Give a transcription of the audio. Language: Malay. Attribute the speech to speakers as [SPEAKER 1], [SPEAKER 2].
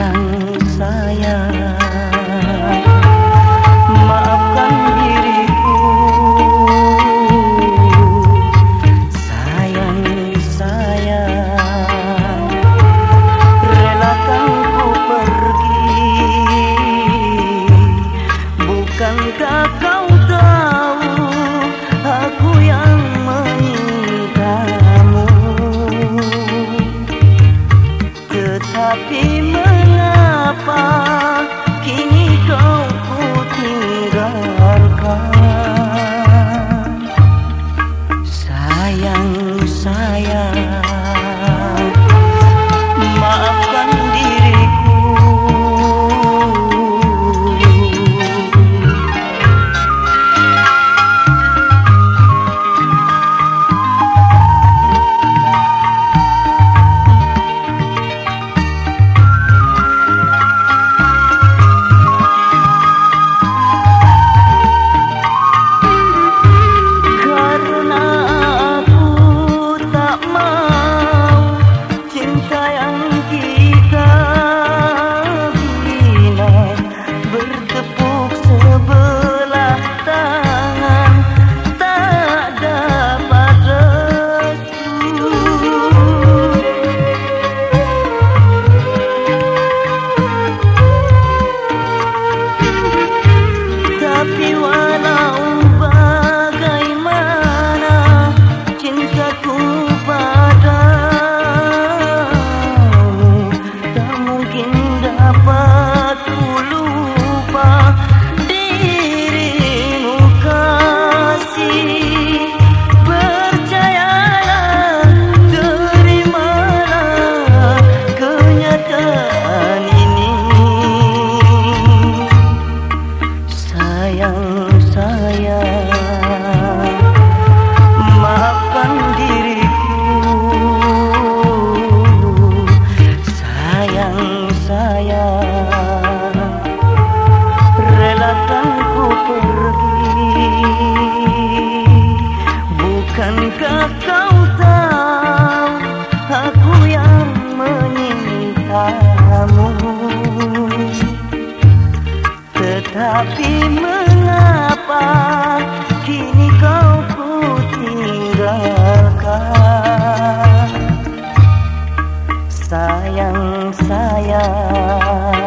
[SPEAKER 1] Sayang, sayang, maafkan diriku. Sayang, sayang, relakan ku pergi. Bukankah kau tahu aku yang memintamu? Tetapi mengapa kini kau ku tinggalkan? Sayang, sayang, maafkan diriku. Tapi walau bagaimana cintaku padamu, tak mungkin dapat ku lupa dirimu kasih. Percayalah, terimalah kenyataan ini. Sayang, sayang, maafkan diriku. Sayang, sayang, relakan ku pergi. Bukankah kau tahu aku yang memintamu? Tetapi mengapa kini kau ku tinggalkan? Sayang, sayang,